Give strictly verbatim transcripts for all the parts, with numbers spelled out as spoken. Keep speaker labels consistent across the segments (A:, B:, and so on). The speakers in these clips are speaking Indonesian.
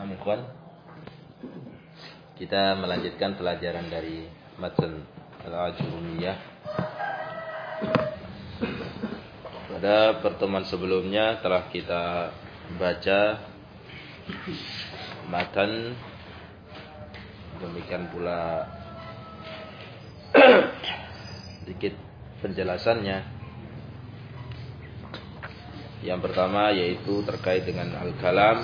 A: Ikhwan, kita melanjutkan pelajaran dari Matan Al-Ajurumiyah. Pada pertemuan sebelumnya telah kita baca matan, demikian pula sedikit penjelasannya. Yang pertama yaitu terkait dengan al-kalam,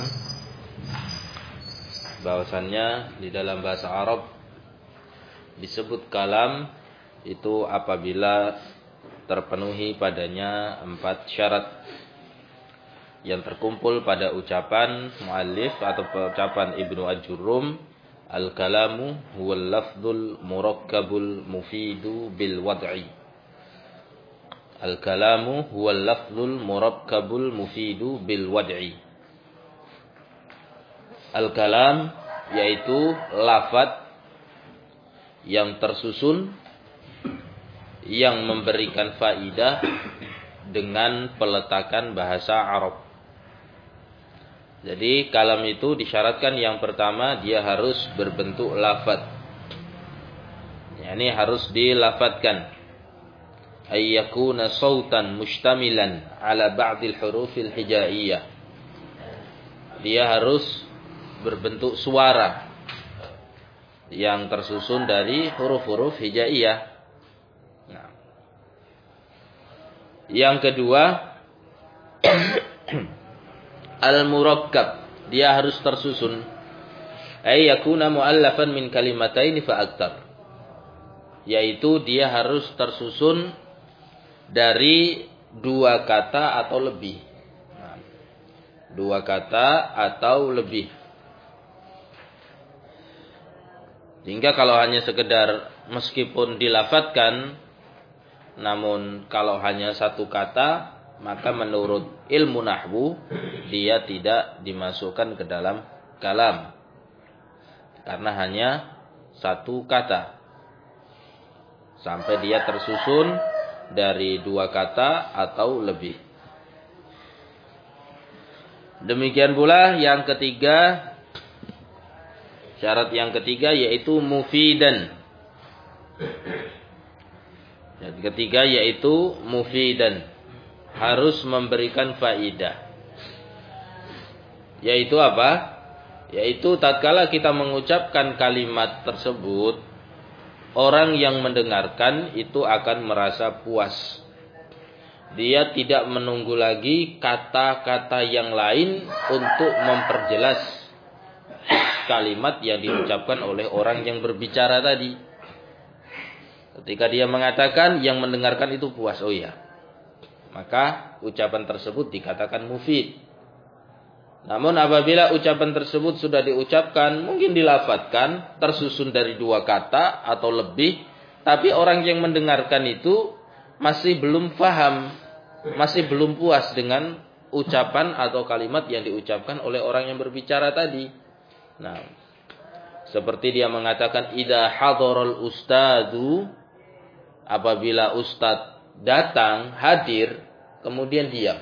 A: bahwasannya di dalam bahasa Arab disebut kalam itu apabila terpenuhi padanya empat syarat yang terkumpul pada ucapan muallif atau ucapan Ibnu Ajurrum, al-kalamu huwal lafdzul murakkabul mufidu bil wad'i. Al-kalamu huwal lafdzul murakkabul mufidu bil wad'i. Al-kalam yaitu lafaz yang tersusun yang memberikan faidah dengan peletakan bahasa Arab. Jadi kalam itu disyaratkan yang pertama dia harus berbentuk lafaz. Yani harus dilafadzkan. Ay yakuna sautan mustamilan ala ba'dil hurufil hijaiyah. Dia harus berbentuk suara yang tersusun dari huruf-huruf hijaiyah. Nah. Yang kedua, al-murakkab, dia harus tersusun. Ay yakuna muallafan min kalimataini fa aktar. Yaitu dia harus tersusun dari dua kata atau lebih. Nah, dua kata atau lebih. Sehingga kalau hanya sekedar meskipun dilafadzkan, namun kalau hanya satu kata, maka menurut ilmu nahwu dia tidak dimasukkan ke dalam kalam. Karena hanya satu kata. Sampai dia tersusun dari dua kata atau lebih. Demikian pula yang ketiga, syarat yang ketiga yaitu mufidan. Yang ketiga yaitu mufidan, harus memberikan faidah. Yaitu apa? Yaitu tatkala kita mengucapkan kalimat tersebut, orang yang mendengarkan itu akan merasa puas. Dia tidak menunggu lagi kata-kata yang lain untuk memperjelas kalimat yang diucapkan oleh orang yang berbicara tadi. Ketika dia mengatakan, yang mendengarkan itu puas, oh iya, maka ucapan tersebut dikatakan mufid. Namun apabila ucapan tersebut sudah diucapkan, mungkin dilafadzkan, tersusun dari dua kata atau lebih, tapi orang yang mendengarkan itu masih belum paham, masih belum puas dengan ucapan atau kalimat yang diucapkan oleh orang yang berbicara tadi. Nah, seperti dia mengatakan idza hadaral ustadu, apabila ustaz datang, hadir, kemudian diam.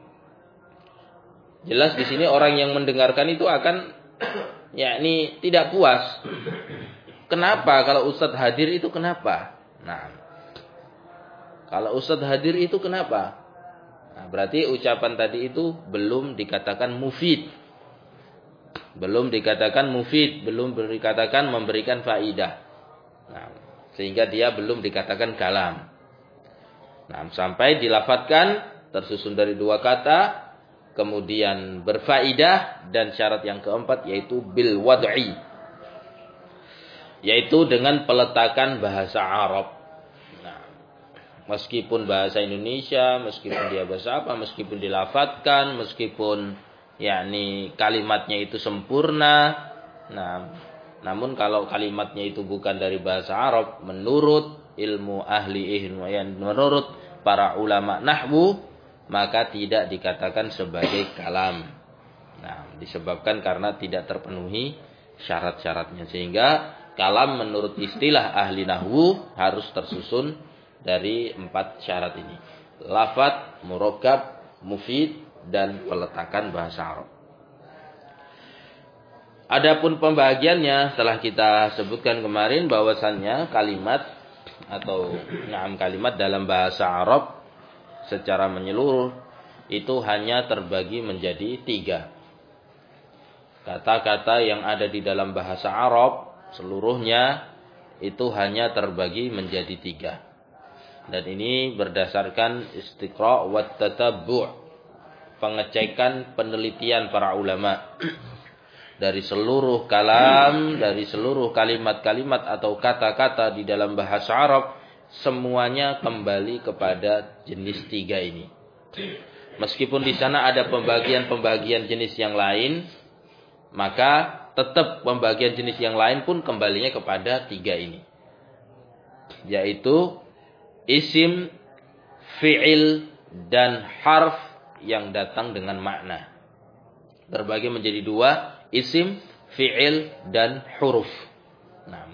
A: Jelas di sini orang yang mendengarkan itu akan yakni tidak puas. Kenapa kalau ustaz hadir itu kenapa? Nah, kalau ustaz hadir itu kenapa? Nah, berarti ucapan tadi itu belum dikatakan mufid. Belum dikatakan mufid, belum dikatakan memberikan faidah. Nah, sehingga dia belum dikatakan kalam. Nah, sampai dilafadzkan, tersusun dari dua kata, kemudian berfaidah, dan syarat yang keempat yaitu bil wad'i. Yaitu dengan peletakan bahasa Arab. Nah, meskipun bahasa Indonesia, meskipun dia bahasa apa, meskipun dilafadzkan, meskipun yakni kalimatnya itu sempurna. Nah, namun kalau kalimatnya itu bukan dari bahasa Arab, menurut ilmu ahli ilmu yang menurut para ulama nahwu, maka tidak dikatakan sebagai kalam. Nah, disebabkan karena tidak terpenuhi syarat-syaratnya. Sehingga kalam menurut istilah ahli nahwu harus tersusun dari empat syarat ini. Lafadz, murakkab, mufid, dan peletakan bahasa Arab. Adapun pembagiannya telah kita sebutkan kemarin bahwasannya kalimat atau enam kalimat dalam bahasa Arab secara menyeluruh itu hanya terbagi menjadi tiga. Kata-kata yang ada di dalam bahasa Arab seluruhnya itu hanya terbagi menjadi tiga. Dan ini berdasarkan istiqra' wa tatabbu', pengecekan penelitian para ulama. Dari seluruh kalam, dari seluruh kalimat-kalimat atau kata-kata di dalam bahasa Arab, semuanya kembali kepada jenis tiga ini. Meskipun di sana ada pembagian-pembagian jenis yang lain, maka tetap pembagian jenis yang lain pun kembalinya kepada tiga ini. Yaitu isim, fi'il, dan harf yang datang dengan makna. Terbagi menjadi dua, isim, fi'il, dan huruf. Nah,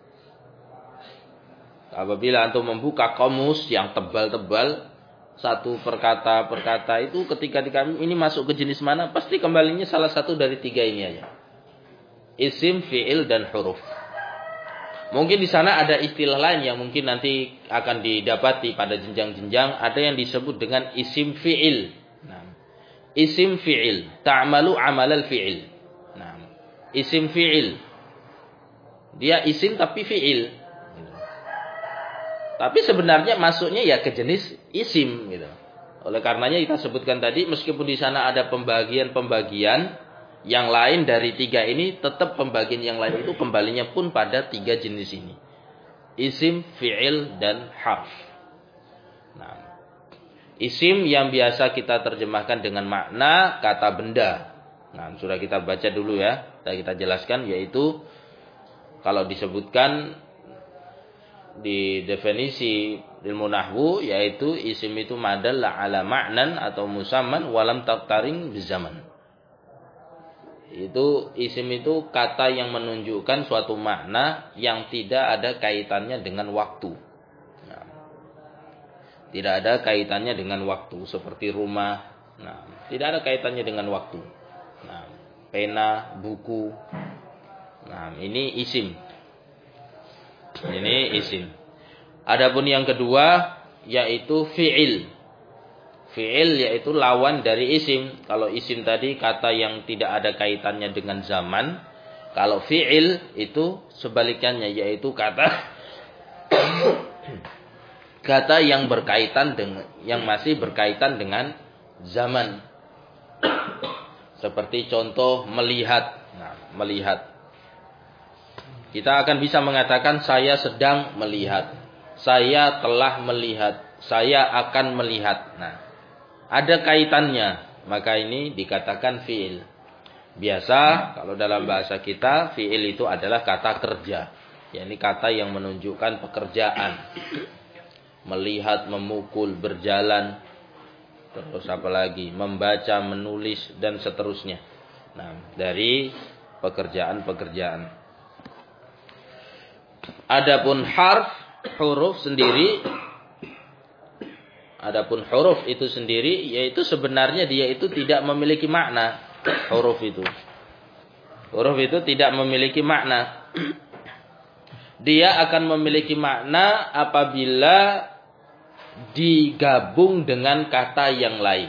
A: apabila antum membuka kamus yang tebal-tebal, satu perkata perkata itu ketika kami ini masuk ke jenis mana, pasti kembalinya salah satu dari tiga ini aja. Isim, fi'il, dan huruf. Mungkin di sana ada istilah lain yang mungkin nanti akan didapati pada jenjang-jenjang. Ada yang disebut dengan isim fi'il. Nah, isim fi'il, ta'malu amalal fi'il. Nah, isim fi'il, dia isim tapi fi'il. Tapi sebenarnya masuknya ya ke jenis isim gitu. Oleh karenanya kita sebutkan tadi, meskipun di sana ada pembagian-pembagian yang lain dari tiga ini, tetap pembagian yang lain itu kembalinya pun pada tiga jenis ini. Isim, fi'il, dan harf. Nah, isim yang biasa kita terjemahkan dengan makna kata benda. Nah, sudah kita baca dulu ya. Kita jelaskan, yaitu kalau disebutkan di definisi ilmu nahwu, yaitu isim itu madalla ala ma'nan atau musamman walam taqtarin bizaman. Itu isim itu kata yang menunjukkan suatu makna yang tidak ada kaitannya dengan waktu. Nah, tidak ada kaitannya dengan waktu, seperti rumah. Nah, tidak ada kaitannya dengan waktu. Nah, pena, buku. Nah, ini isim. Ini isim. Adapun yang kedua yaitu fi'il. Fi'il yaitu lawan dari isim. Kalau isim tadi kata yang tidak ada kaitannya dengan zaman. Kalau fi'il itu sebalikannya, yaitu kata kata yang berkaitan dengan, yang masih berkaitan dengan zaman. Seperti contoh melihat. Nah, melihat. Kita akan bisa mengatakan saya sedang melihat. Saya telah melihat. Saya akan melihat. Nah, ada kaitannya, maka ini dikatakan fi'il. Biasa kalau dalam bahasa kita fi'il itu adalah kata kerja, yakni kata yang menunjukkan pekerjaan. Melihat, memukul, berjalan, terus apa lagi? Membaca, menulis, dan seterusnya. Nah, dari pekerjaan-pekerjaan. Adapun harf, huruf sendiri, Adapun huruf itu sendiri, yaitu sebenarnya dia itu tidak memiliki makna. Huruf itu. Huruf itu tidak memiliki makna. Dia akan memiliki makna apabila digabung dengan kata yang lain.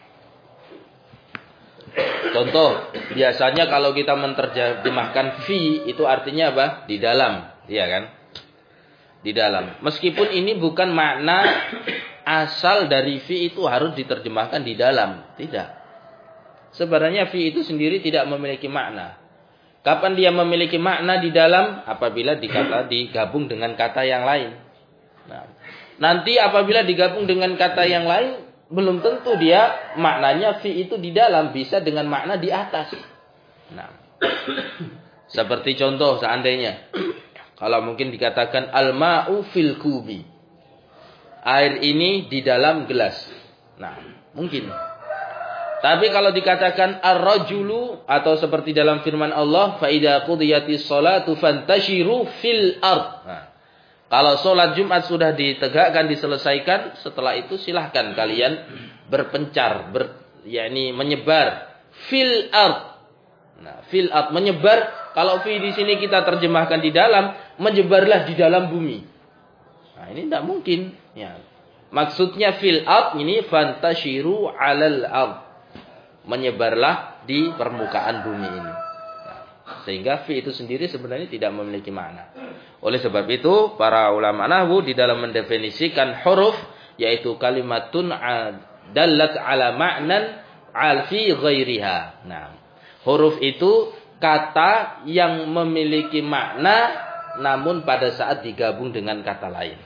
A: Contoh, biasanya kalau kita menerjemahkan fi, itu artinya apa? Di dalam. Iya kan? Di dalam. Meskipun ini bukan makna asal dari fi itu harus diterjemahkan di dalam. Tidak. Sebenarnya fi itu sendiri tidak memiliki makna. Kapan dia memiliki makna di dalam? Apabila dikata digabung dengan kata yang lain. Nah, nanti apabila digabung dengan kata yang lain, belum tentu dia maknanya fi itu di dalam. Bisa dengan makna di atas. Nah, seperti contoh seandainya. Kalau mungkin dikatakan al-ma'u fil kubi. Air ini di dalam gelas. Nah, mungkin. Tapi kalau dikatakan ar-rajulu, atau seperti dalam firman Allah, fa idza qudiyatis sholatu fantashiru fil ard. Nah, kalau sholat Jumat sudah ditegakkan, diselesaikan, setelah itu silahkan kalian berpencar, ber, yakni menyebar fil ard, Nah, fil ard menyebar, kalau fi di sini kita terjemahkan di dalam, menyebarlah di dalam bumi. Nah, ini tidak mungkin, ya. Maksudnya fil ard ini fantashiru 'alal ard. Menyebarlah di permukaan bumi ini. Nah, sehingga fi itu sendiri sebenarnya tidak memiliki makna. Oleh sebab itu, para ulama nahwu di dalam mendefinisikan huruf yaitu kalimatun dallat ala ma'nan al fi ghairiha. Nah, huruf itu kata yang memiliki makna namun pada saat digabung dengan kata lain.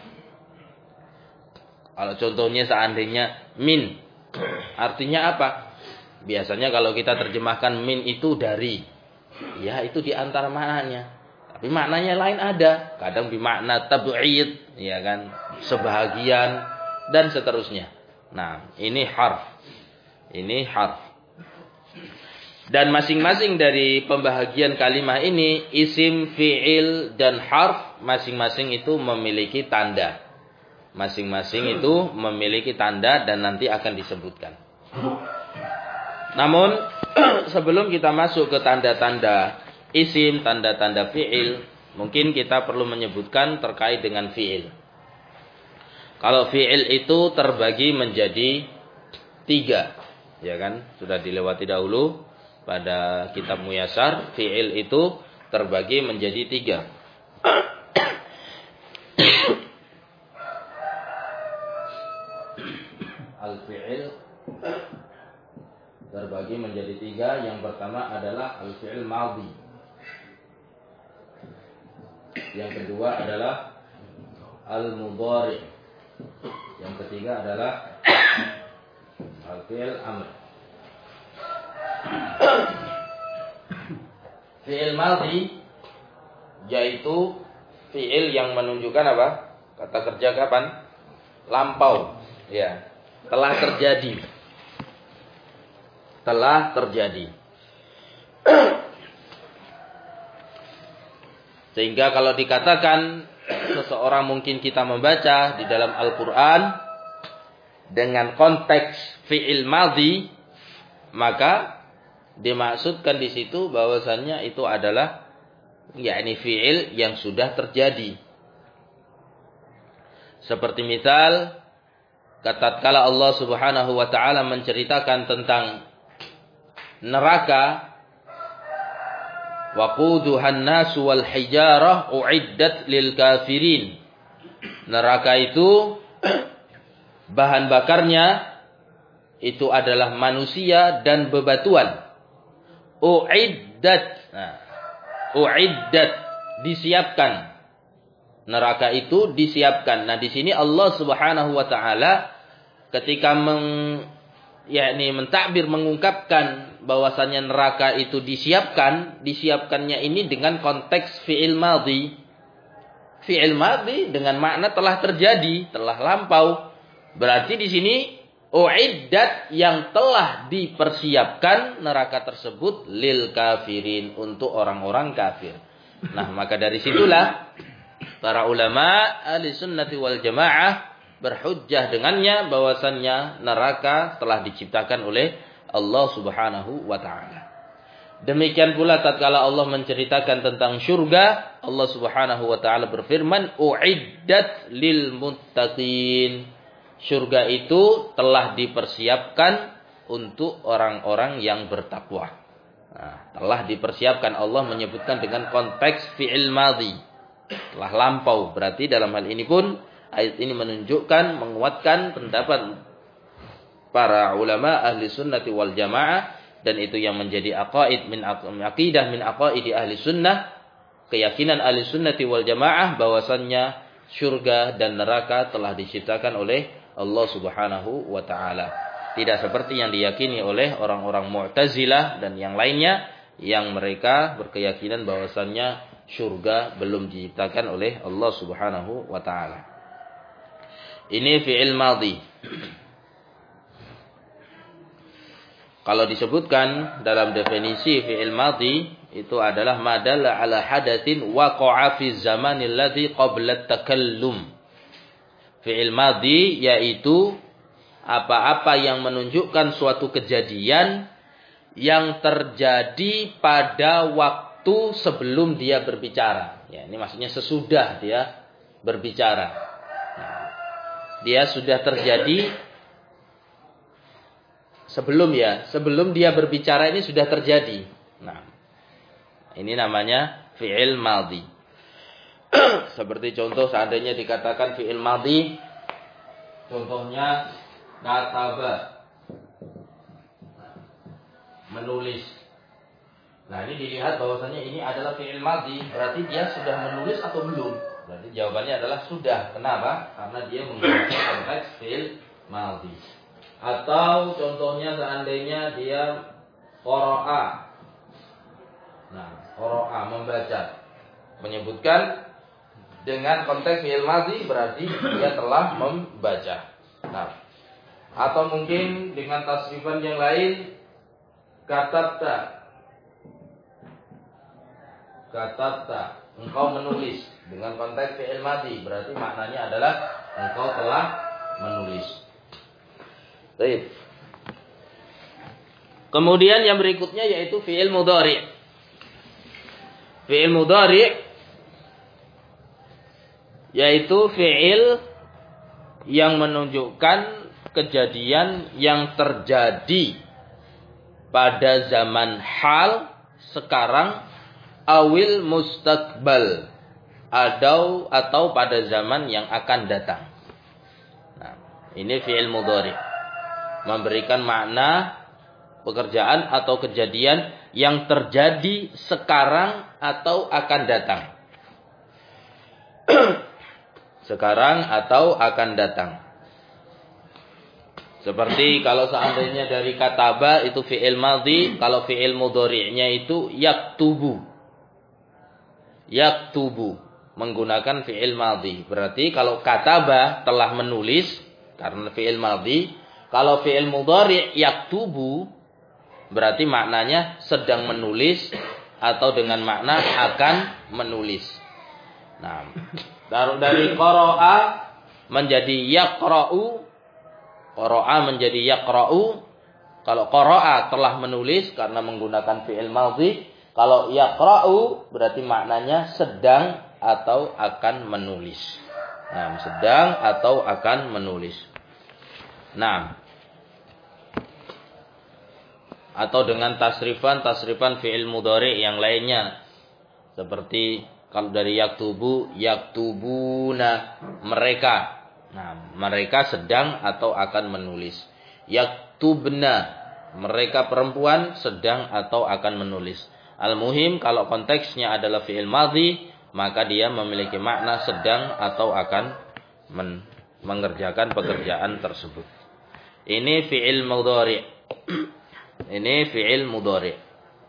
A: Kalau contohnya seandainya min, artinya apa? Biasanya kalau kita terjemahkan min itu dari, ya itu di antara maknanya. Tapi maknanya lain ada. Kadang bermakna tab'id, ya kan, sebahagian dan seterusnya. Nah, ini harf. Ini harf. Dan masing-masing dari pembahagian kalimat ini, isim, fi'il dan harf masing-masing itu memiliki tanda. Masing-masing itu memiliki tanda dan nanti akan disebutkan. Namun sebelum kita masuk ke tanda-tanda isim, tanda-tanda fi'il, mungkin kita perlu menyebutkan terkait dengan fi'il. Kalau fi'il itu terbagi menjadi tiga, ya kan? Sudah dilewati dahulu pada kitab Muyasar, fi'il itu terbagi menjadi tiga. Al-fi'il terbagi menjadi tiga. Yang pertama adalah al-fi'il madhi. Yang kedua adalah al-mudhari. Yang ketiga adalah al-fi'il amr. Fi'il madhi yaitu fi'il yang menunjukkan apa? Kata kerja kapan? Lampau. Ya, telah terjadi. Telah terjadi. Sehingga kalau dikatakan seseorang mungkin kita membaca di dalam Al-Quran dengan konteks fi'il madhi, maka dimaksudkan di situ bahwasannya itu adalah yakni fi'il yang sudah terjadi. Seperti misal tatkala Allah Subhanahu wa taala menceritakan tentang neraka, waquduhan nasu wal hijarah uiddat lil kafirin. Neraka itu bahan bakarnya itu adalah manusia dan bebatuan. Uiddat. Nah, uiddat disiapkan. Neraka itu disiapkan. Nah, di sini Allah Subhanahu wa taala ketika meng yakni mentakbir, mengungkapkan bahwasannya neraka itu disiapkan, disiapkannya ini dengan konteks fi'il madhi. Fi'il madhi dengan makna telah terjadi, telah lampau. Berarti di sini uiddat yang telah dipersiapkan neraka tersebut lil kafirin, untuk orang-orang kafir. Nah, maka dari situlah para ulama ahli sunnati wal jamaah berhujjah dengannya bahwasannya neraka telah diciptakan oleh Allah Subhanahu wa taala. Demikian pula tatkala Allah menceritakan tentang syurga, Allah Subhanahu wa taala berfirman, "Uiddat lil muttaqin." Syurga itu telah dipersiapkan untuk orang-orang yang bertakwa. Nah, telah dipersiapkan, Allah menyebutkan dengan konteks fi'il madhi. Telah lampau. Berarti dalam hal ini pun ayat ini menunjukkan, menguatkan pendapat para ulama ahli sunnati wal jamaah, dan itu yang menjadi aqaid min aqidah min aqaidi ahli sunnah, keyakinan ahli sunnati wal jamaah bahwasannya syurga dan neraka telah diciptakan oleh Allah Subhanahu wa taala. Tidak seperti yang diyakini oleh orang-orang Mu'tazilah dan yang lainnya yang mereka berkeyakinan bahwasannya syurga belum diciptakan oleh Allah Subhanahu wa taala. Ini fi'il madhi. Kalau disebutkan dalam definisi fi'il madhi, itu adalah madalla ala hadatsin waqa'a fi zamanil ladzi qabla at-takallum. Fi'il madhi yaitu apa-apa yang menunjukkan suatu kejadian yang terjadi pada waktu sebelum dia berbicara. Ya, ini maksudnya sesudah dia berbicara. Nah, dia sudah terjadi sebelum ya, sebelum dia berbicara ini sudah terjadi. Nah, ini namanya fi'il madhi. Seperti contoh seandainya dikatakan fi'il madhi, contohnya kataba, menulis. Nah, ini dilihat bahwasanya ini adalah fi'il madhi, berarti dia sudah menulis atau belum? Berarti jawabannya adalah sudah. Kenapa? Karena dia menggunakan konteks fi'il madhi. Atau contohnya seandainya dia qara'a. Nah, qara'a membaca. Menyebutkan dengan konteks fi'il madhi berarti dia telah membaca. Nah, atau mungkin dengan tasrifan yang lain, katabta. Katabta, engkau menulis. Dengan konteks fi'il madhi berarti maknanya adalah engkau telah menulis. Baik. Kemudian yang berikutnya yaitu fi'il mudhari'. Fi'il mudhari' yaitu fi'il yang menunjukkan kejadian yang terjadi pada zaman hal sekarang awil mustaqbal atau atau pada zaman yang akan datang. Nah, ini fi'il mudhari', memberikan makna pekerjaan atau kejadian yang terjadi sekarang atau akan datang. Sekarang atau akan datang. Seperti kalau seandainya dari kataba itu fi'il madhi, kalau fi'il mudhari'nya itu yaktubu. Yaktubu menggunakan fi'il madhi. Berarti kalau kataba telah menulis karena fi'il madhi, kalau fi'il mudhari' yaktubu berarti maknanya sedang menulis atau dengan makna akan menulis. Nah, dari qara'a menjadi yaqra'u, qara'a menjadi yaqra'u. Kalau qara'a telah menulis karena menggunakan fi'il madhi, kalau yaqra'u berarti maknanya sedang atau akan menulis. Nah, sedang atau akan menulis. Nah, atau dengan tasrifan tasrifan fi'il mudhari' yang lainnya, seperti kalau dari yaktubu, yaktubuna, mereka. Nah, mereka sedang atau akan menulis. Yaktubna, mereka perempuan sedang atau akan menulis. Al-muhim kalau konteksnya adalah fi'il madhi, maka dia memiliki makna sedang atau akan men- mengerjakan pekerjaan tersebut. Ini fi'il mudhari'. Ini fi'il mudhari'.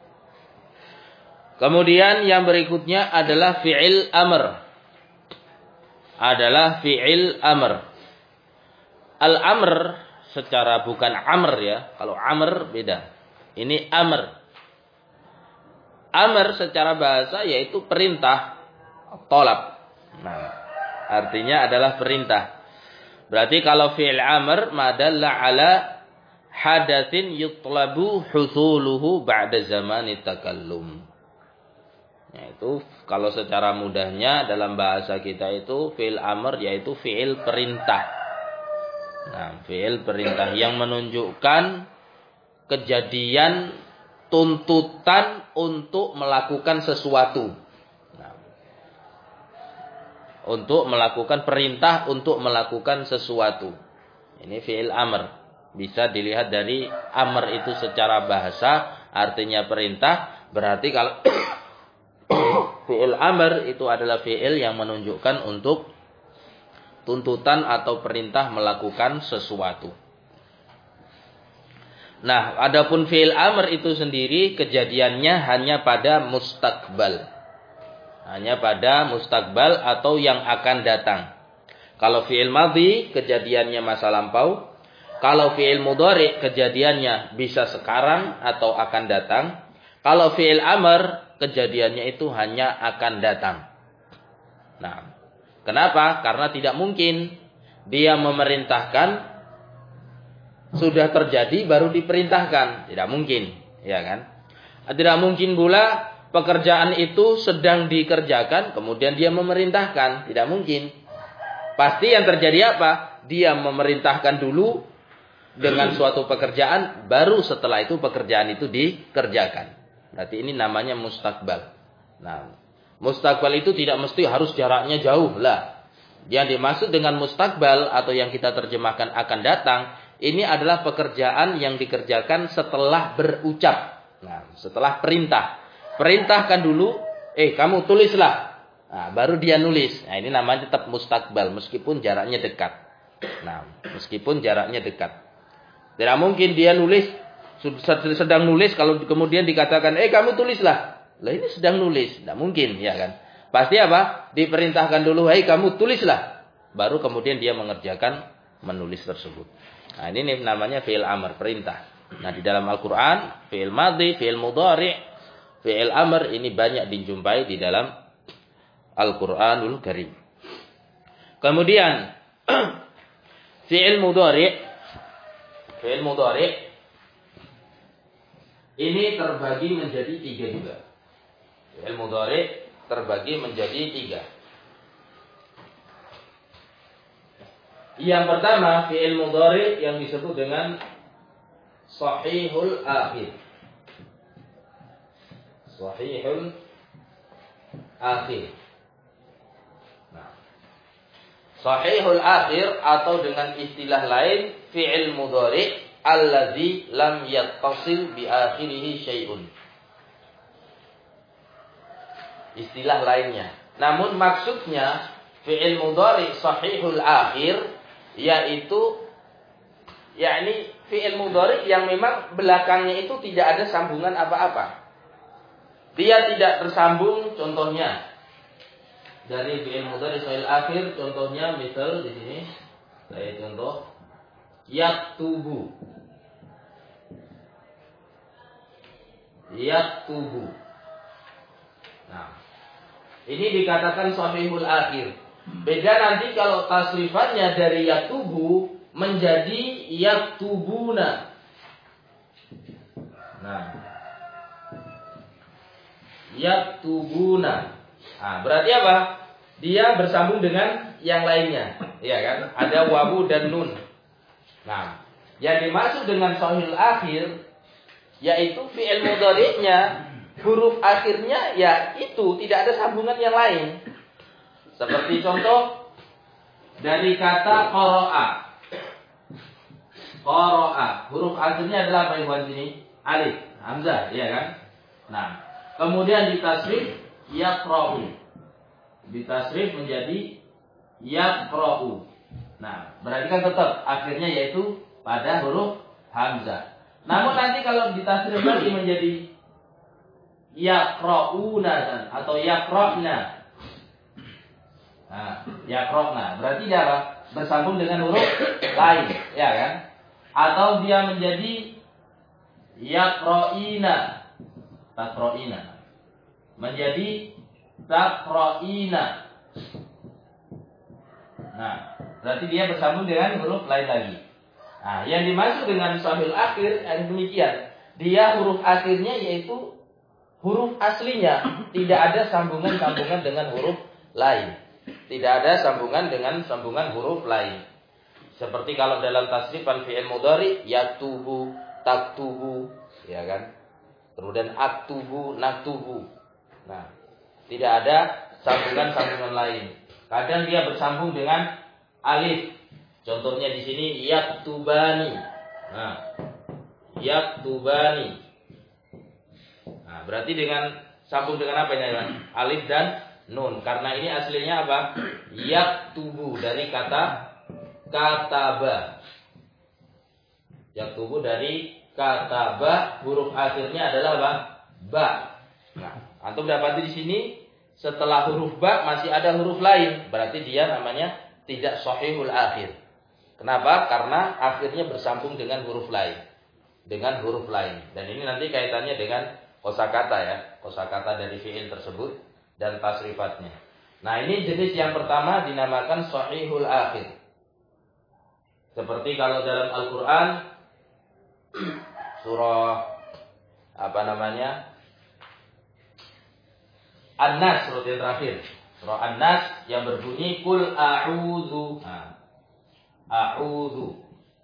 A: Kemudian yang berikutnya adalah fi'il amr. Adalah fi'il amr. Al-amr secara bukan amr ya. Kalau amr beda. Ini amr. Amr secara bahasa yaitu perintah. Tolab. Nah, artinya adalah perintah. Berarti kalau fi'il amr madalla ala hadatsin yutlabu husuluhu ba'da zamani takallum. Yaitu kalau secara mudahnya dalam bahasa kita itu fi'il amr yaitu fi'il perintah. Nah, fi'il perintah yang menunjukkan kejadian tuntutan untuk melakukan sesuatu. Nah, untuk melakukan perintah untuk melakukan sesuatu. Ini fi'il amr. Bisa dilihat dari amr itu secara bahasa artinya perintah. Berarti kalau fi'il amr itu adalah fi'il yang menunjukkan untuk tuntutan atau perintah melakukan sesuatu. Nah, adapun fi'il amr itu sendiri kejadiannya hanya pada mustaqbal. Hanya pada mustaqbal atau yang akan datang. Kalau fi'il madhi kejadiannya masa lampau. Kalau fi'il mudhari kejadiannya bisa sekarang atau akan datang. Kalau fi'il amr kejadiannya itu hanya akan datang. Nah, kenapa? Karena tidak mungkin dia memerintahkan sudah terjadi baru diperintahkan. Tidak mungkin. Ya kan? Tidak mungkin pula pekerjaan itu sedang dikerjakan, kemudian dia memerintahkan. Tidak mungkin. Pasti yang terjadi apa? Dia memerintahkan dulu dengan suatu pekerjaan, baru setelah itu pekerjaan itu dikerjakan. Berarti ini namanya mustakbal. Nah, mustakbal itu tidak mesti harus jaraknya jauh lah. Yang dimaksud dengan mustakbal atau yang kita terjemahkan akan datang, ini adalah pekerjaan yang dikerjakan setelah berucap. Nah, setelah perintah. Perintahkan dulu, eh kamu tulislah. Nah, baru dia nulis. Nah, ini namanya tetap mustakbal meskipun jaraknya dekat. Nah, meskipun jaraknya dekat. Tidak mungkin dia nulis, sedang nulis kalau kemudian dikatakan, eh kamu tulislah. Lah ini sedang nulis, tidak mungkin, ya kan? Pasti apa? Diperintahkan dulu, hei kamu tulislah. Baru kemudian dia mengerjakan menulis tersebut. Nah, ini namanya fi'il amr, perintah. Nah, di dalam Al-Qur'an, fi'il madhi, fi'il mudhari', fi'il amr ini banyak dijumpai di dalam Al-Qur'anul Karim. Kemudian fi'il mudhari', fi'il mudhari' ini terbagi menjadi tiga juga. Fi'il mudhari' terbagi menjadi tiga. Yang pertama, fi'il mudhari' yang disebut dengan sahihul akhir. Sahihul akhir. Nah, sahihul akhir atau dengan istilah lain fi'il mudhari' alladzi lam yattasil bi akhirih syai'un. Istilah lainnya. Namun maksudnya fi'il mudhari' sahihul akhir yaitu yakni fi'il mudhari' yang memang belakangnya itu tidak ada sambungan apa-apa. Dia tidak bersambung, contohnya dari fi'il mudhari' sahihul akhir, contohnya misal di sini saya contoh yaktubu. Yaktubu. Nah, ini dikatakan sahihul akhir. Beda nanti kalau tasrifannya dari yaktubu menjadi yaktubuna. Nah, yaktubuna. Nah, berarti apa? Dia bersambung dengan yang lainnya, ya kan? Ada wawu dan nun. Nah, yang dimaksud dengan sahihul akhir yaitu fi'il mudhari'nya huruf akhirnya ya itu tidak ada sambungan yang lain. Seperti contoh dari kata qara'a. Qara'a, huruf akhirnya adalah apa yang sini? Alif, hamzah, ya kan? Nah, kemudian ditasrif yaqra'u. Ditasrif menjadi yaqra'u. Nah, berarti kan tetap akhirnya yaitu pada huruf hamzah. Namun nanti kalau ditasrif lagi menjadi yaqra'una atau yaqra'na. Nah, yaqra'na berarti dia apa? Bersambung dengan huruf lain, ya kan? Atau dia menjadi yaqra'ina. Taqra'ina. Menjadi taqra'ina. Nah, berarti dia bersambung dengan huruf lain lagi. Nah, yang dimaksud dengan sahihul akhir yang demikian. Dia huruf akhirnya yaitu huruf aslinya, tidak ada sambungan-sambungan dengan huruf lain. Tidak ada sambungan dengan sambungan huruf lain. Seperti kalau dalam tasrifan fi'il mudhari yaktubu, taktubu, ya kan? Kemudian aktubu, naktubu. Nah, tidak ada sambungan-sambungan lain. Kadang dia bersambung dengan alif. Contohnya di sini yaktubani. Nah, yaktubani. Nah, berarti dengan sambung dengan apa ini? Alif dan nun. Karena ini aslinya apa? Yaktubu dari kata kataba. Yaktubu dari kataba, huruf akhirnya adalah apa? Ba. Nah, antum dapati di sini setelah huruf ba masih ada huruf lain. Berarti dia namanya tidak sahihul akhir. Kenapa? Karena akhirnya bersambung dengan huruf lain. Dengan huruf lain. Dan ini nanti kaitannya dengan kosakata ya. Kosakata dari fi'il tersebut dan tasrifatnya. Nah, ini jenis yang pertama dinamakan sahihul akhir. Seperti kalau dalam Al-Quran surah apa namanya? An-Nas, surat yang terakhir. Surah An-Nas yang berbunyi kul a'udzu. Nah, a'udzu.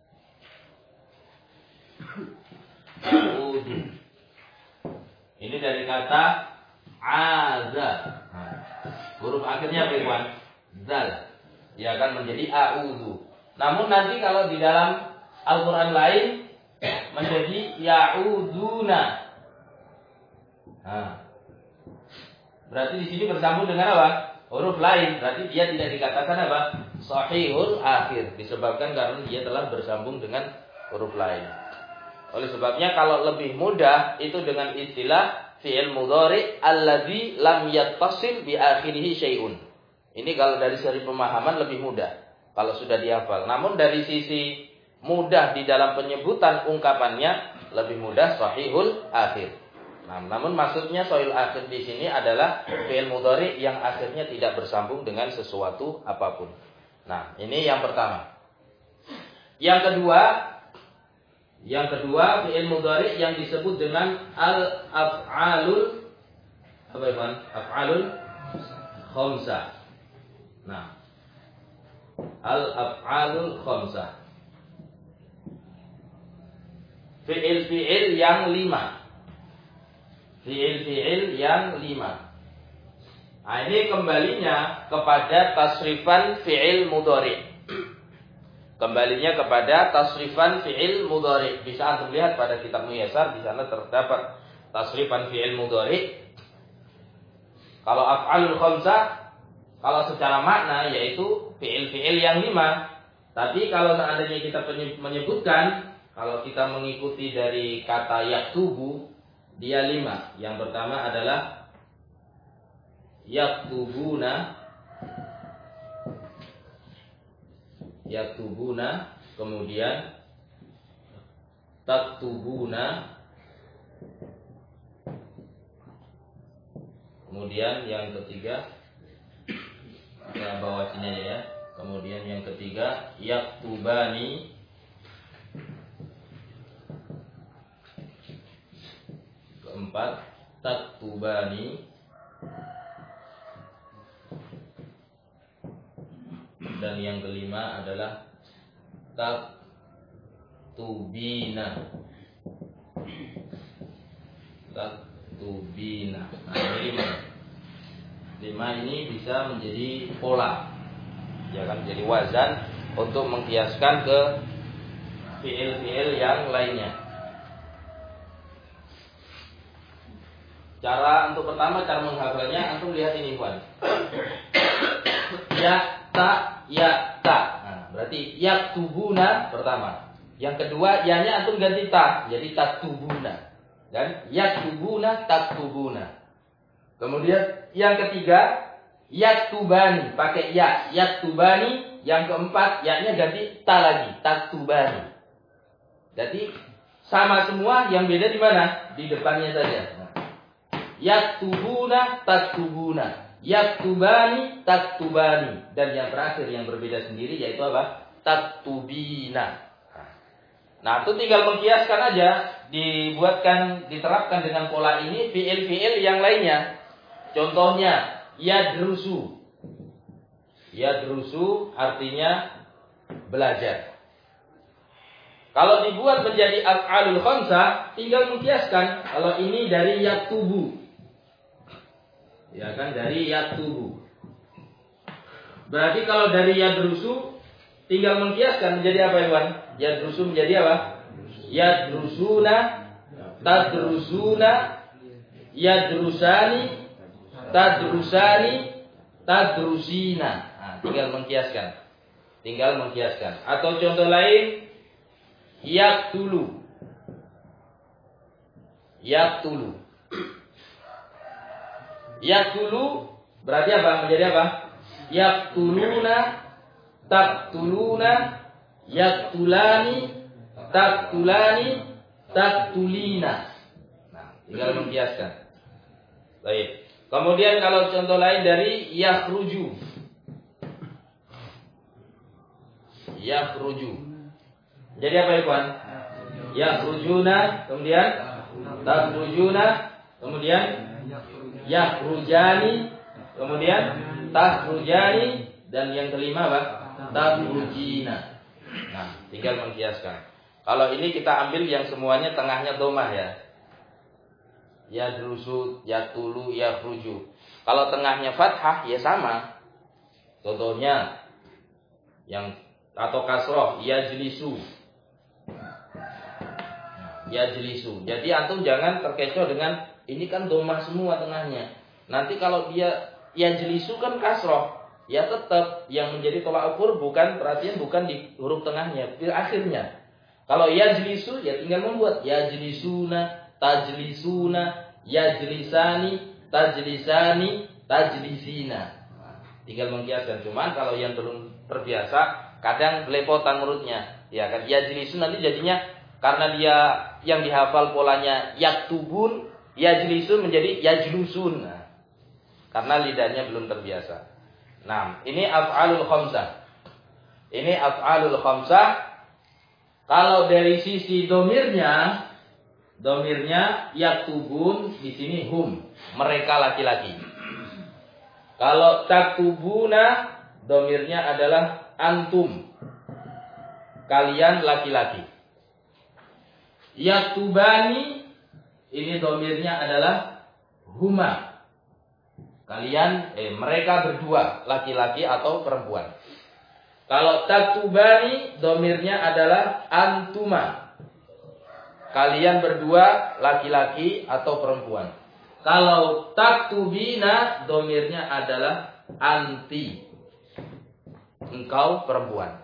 A: A'udzu. Ini dari kata aza. Nah, huruf akhirnya apa, Ikhwan? Zal. Dia akan menjadi a'udzu. Namun nanti kalau di dalam Al-Qur'an lain menjadi ya'udzuna. Nah, berarti di sini bersambung dengan apa? Huruf lain. Berarti dia tidak dikatakan apa? Sahihul akhir. Disebabkan karena dia telah bersambung dengan huruf lain. Oleh sebabnya kalau lebih mudah itu dengan istilah fi'il mudhari alladzi lam yattasil bi akhirih syai'un. Ini kalau dari segi pemahaman lebih mudah kalau sudah dihafal. Namun dari sisi mudah di dalam penyebutan ungkapannya lebih mudah sahihul akhir. Nah, namun maksudnya sahihul akhir di sini adalah fi'il mudhari yang akhirnya tidak bersambung dengan sesuatu apapun. Nah, ini yang pertama. Yang kedua, yang kedua fi'il mudhari yang disebut dengan al-af'alul apa ya, Bang? Af'alul khamsah. Nah, al-af'alul khamsah. Fi'il-fi'il yang lima. Fi'il-fi'il yang lima. Nah, ini kembalinya kepada tasrifan fi'il mudhari. Kembalinya kepada tasrifan fi'il mudhari. Bisa antum lihat pada kitab Muyassar, di sana terdapat tasrifan fi'il mudhari. Kalau af'alul khamsah, kalau secara makna yaitu fi'il-fi'il yang lima. Tapi kalau seandainya kita menyebutkan, kalau kita mengikuti dari kata yaktubu, dia lima. Yang pertama adalah yaktubuna, yaktubuna, kemudian taktubuna, kemudian yang ketiga, saya bawa sini aja ya. Kemudian yang ketiga yaktubani, keempat taktubani, dan yang kelima adalah taktubina. Taktubina. Nah, ini lima. Lima ini bisa menjadi pola, ya kan, jadi wazan untuk mengkiaskan ke fiil-fiil yang lainnya. Cara untuk pertama, cara menghafalnya, antum lihat ini, Ikhwan. Ya ta, ya ta. Nah, berarti yaktubuna pertama. Yang kedua, ya-nya antum ganti ta, jadi taktubuna. Dan yaktubuna, taktubuna. Kemudian yang ketiga, yaktubani, pakai ya, yaktubani. Yang keempat, ya-nya ganti ta lagi, taktubani. Jadi sama semua, yang beda di mana? Di depannya saja. Nah, yaktubuna, taktubuna. Yaktubani, taktubani. Dan yang terakhir yang berbeda sendiri yaitu apa? Taktubina. Nah, itu tinggal mengkiaskan aja, dibuatkan, diterapkan dengan pola ini fiil-fiil yang lainnya. Contohnya yadrusu. Yadrusu artinya belajar. Kalau dibuat menjadi af'alul khamsah, tinggal mengkiaskan. Kalau ini dari yaktubu, ya kan, dari yaktubu. Berarti kalau dari yadrusu, tinggal mengkiaskan menjadi apa, Iwan? Yadrusu menjadi apa? Yadrusuna, tadrusuna, yadrusani, tadrusani, tadrusina. Nah, tinggal mengkiaskan. Tinggal mengkiaskan. Atau contoh lain, yaktulu. Yaktulu. Yaktulu berarti apa? Menjadi apa? Yaktuluna, taktuluna, yaktulani, taktulani, taktulina. Nah, tinggal mengkiaskan. Baik. Kemudian kalau contoh lain dari yakhruju. Yakhruju. Jadi apa, Ikhwan? Yakhrujuna, kemudian takhrujuna, kemudian yakhrujani, kemudian takhrujani, dan yang kelima apa? Takhrujina. Nah, tinggal mengkiaskan. Kalau ini kita ambil yang semuanya tengahnya domah ya. Yadrusu, yatulu, yakhruju. Kalau tengahnya fathah ya sama. Contohnya yang atau kasroh, yajlisu. Yajlisu. Jadi antum jangan terkecoh dengan ini kan domah semua tengahnya. Nanti kalau dia yajlisu kan kasroh, ya tetap yang menjadi tolak ukur bukan perhatian bukan di huruf tengahnya, di akhirnya. Kalau yajlisu ya tinggal membuat yajlisuna, tajlisuna, yajlisani, tajlisani, tajlisina. Tinggal mengkiaskan. Cuman kalau yang belum terbiasa kadang belepotan mulutnya. Ya kan yajlisun nanti jadinya karena dia yang dihafal polanya yaktubun, yajlisun menjadi yajlusun. Nah, karena lidahnya belum terbiasa. Nah, ini af'alul khamsah. Ini af'alul khamsah. Kalau dari sisi domirnya, domirnya yaktubun di sini hum, mereka laki-laki. Kalau taktubuna, domirnya adalah antum, kalian laki-laki. Yaktubani, ini domirnya adalah huma, kalian, eh mereka berdua, laki-laki atau perempuan. Kalau taktubani, domirnya adalah antuma, kalian berdua, laki-laki atau perempuan. Kalau taktubina, domirnya adalah anti, engkau perempuan.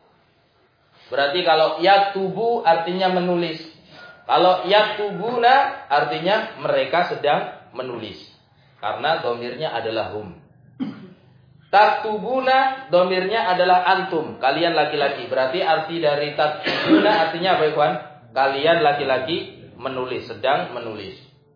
A: Berarti kalau yaktubu artinya menulis. Kalau yaktubuna artinya mereka sedang menulis. Karena domirnya adalah hum. Taktubuna domirnya adalah antum, kalian laki-laki. Berarti arti dari taktubuna artinya apa, ikhwan? Kalian laki-laki menulis, sedang menulis.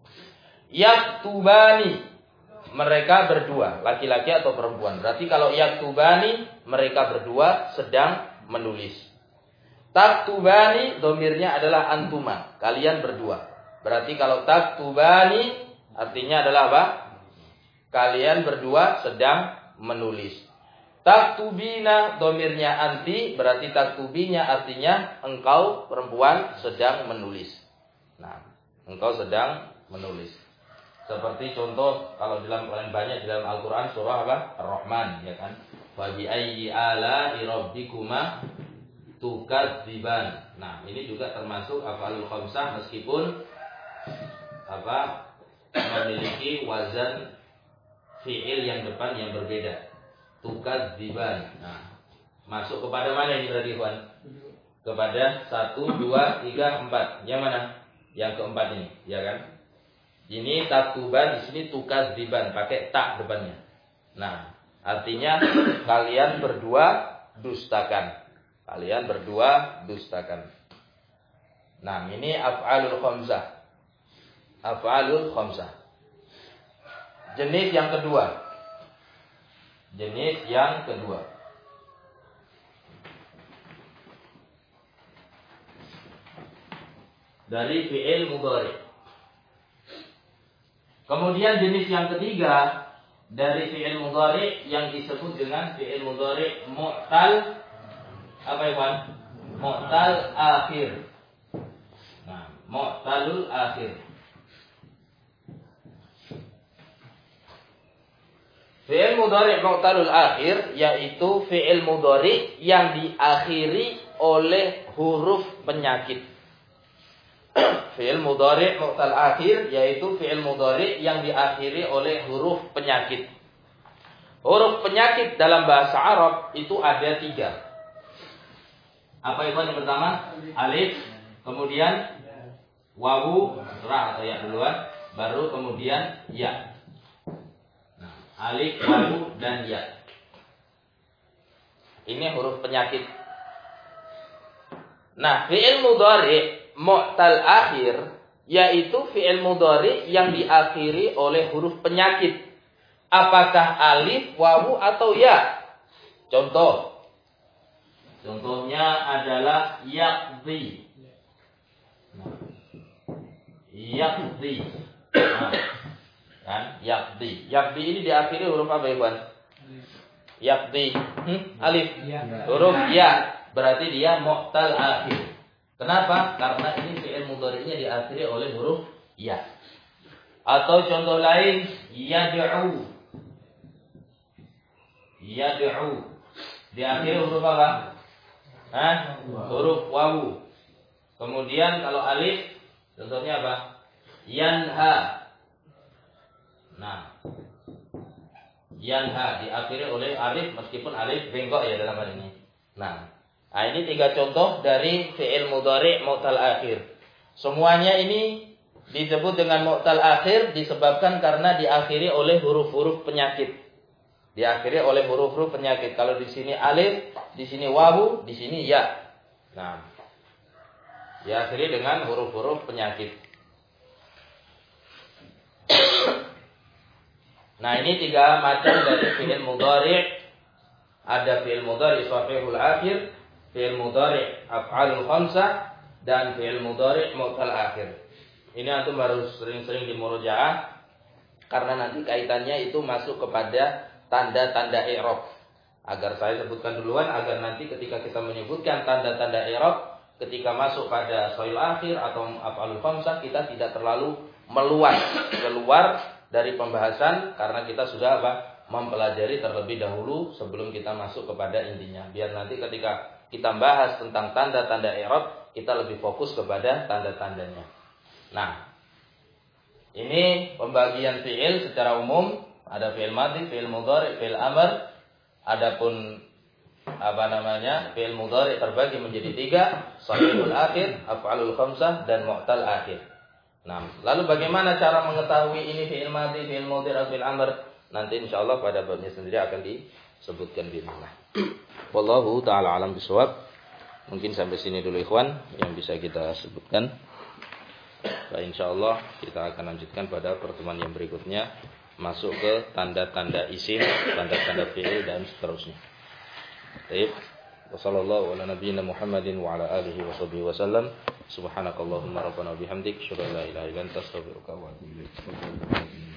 A: Yaktubani, mereka berdua, laki-laki atau perempuan. Berarti kalau yaktubani, mereka berdua sedang menulis. Taktubani domirnya adalah antuma, kalian berdua. Berarti kalau taktubani artinya adalah apa? Kalian berdua sedang menulis. Taktubina domirnya anti, berarti taktubinya artinya engkau perempuan sedang menulis. Nah, engkau sedang menulis. Seperti contoh kalau dalam paling banyak di dalam Al-Qur'an surah apa? Ar-Rahman, ya kan? Wa bi ayyi ala'i rabbikuma tukadziban. Nah, ini juga termasuk af'alul khamsah meskipun apa? Memiliki wazan fi'il yang depan yang berbeda. Tukadziban. Nah, masuk kepada mana ini berarti, Ikhwan? Kepada satu, dua, tiga, empat. Yang mana? Yang keempat ini, ya kan? Ini taktuban, di sini tukadziban, pakai tak depannya. Nah, artinya kalian berdua dustakan. Kalian berdua dustakan. Nah, ini af'alul khamsah. Af'alul khamsah. Jenis yang kedua. Jenis yang kedua. Dari fi'il mudhari. Kemudian jenis yang ketiga dari fi'il mudhari yang disebut dengan fi'il mudhari mu'tal, apa ya, Pak? Mu'tal akhir. Nah, mu'talul akhir. Fi'il mudhari mu'talul akhir yaitu fi'il mudhari yang diakhiri oleh huruf penyakit. Fi'il mudhari mu'tal akhir yaitu fi'il mudhari yang diakhiri oleh huruf penyakit. Huruf penyakit dalam bahasa Arab itu ada tiga. Apa itu yang pertama? Alif, kemudian wawu, ra atau ya duluan, baru kemudian ya. Nah, alif, wawu, dan ya. Ini huruf penyakit. Nah, fi'il mudhari mu'tal akhir yaitu fi'il mudhari yang diakhiri oleh huruf penyakit. Apakah alif, wawu atau ya? Contoh. Contohnya adalah yaqdi. Nah, Yaqdi. Nah, kan? Yaqdi. Yaqdi ini diakhiri huruf apa, Ikhwan? Yaqdi. Hmm? Alif. Huruf ya. Berarti dia mu'tal akhir. Kenapa? Karena ini fi'il mudhari'nya diakhiri oleh huruf ya. Atau contoh lain, yad'u. Yad'u. Diakhiri huruf apa? Hah? Huruf wawu. Kemudian kalau alif, contohnya apa? Yanha. Nah, yanha diakhiri oleh alif meskipun alif bengkok ya dalam hal ini. Nah, nah ini tiga contoh dari fi'il mudhari' mu'tal akhir. Semuanya ini disebut dengan mu'tal akhir disebabkan karena diakhiri oleh huruf-huruf penyakit. Diakhiri oleh huruf-huruf penyakit. Kalau di sini alif, di sini wawu, di sini ya. Nah, diakhiri dengan huruf-huruf penyakit. Nah, ini tiga macam dari fi'il mudhari'. Ada fi'il mudhari' sahihul akhir, fi'il mudhari' af'alul khamsah, dan fi'il mudhari' mu'tal akhir. Ini antum harus sering-sering di murojaah karena nanti kaitannya itu masuk kepada tanda-tanda i'rab. Agar saya sebutkan duluan agar nanti ketika kita menyebutkan tanda-tanda i'rab ketika masuk pada sahihul akhir atau af'alul khamsah kita tidak terlalu meluas keluar dari pembahasan karena kita sudah apa? Mempelajari terlebih dahulu sebelum kita masuk kepada intinya. Biar nanti ketika kita bahas tentang tanda-tanda i'rab, kita lebih fokus kepada tanda-tandanya. Nah, ini pembagian fi'il secara umum. Ada fi'il madhi, fi'il mudhari', fi'il amr. Adapun apa namanya? Fi'il mudhari' terbagi menjadi tiga, sahihul akhir, af'alul khamsah, dan mu'tal akhir. Nah, lalu bagaimana cara mengetahui ini fi'il madhi, fi'il mudhari', fi'il amr? Nanti insyaallah pada babnya sendiri akan disebutkan bismillah. Wallahu taala alam bisawab. Mungkin sampai sini dulu ikhwan yang bisa kita sebutkan. Nah, insyaallah kita akan lanjutkan pada pertemuan yang berikutnya masuk ke tanda-tanda isim, tanda-tanda fi'il dan seterusnya. Baik. Wassallallahu ala nabiyyina Muhammadin wa ala alihi wa sahbihi wasallam. Subhanakallahumma rabbana wa bihamdik, asyhadu an la ilaha illa anta, astaghfiruka wa atubu ilaik.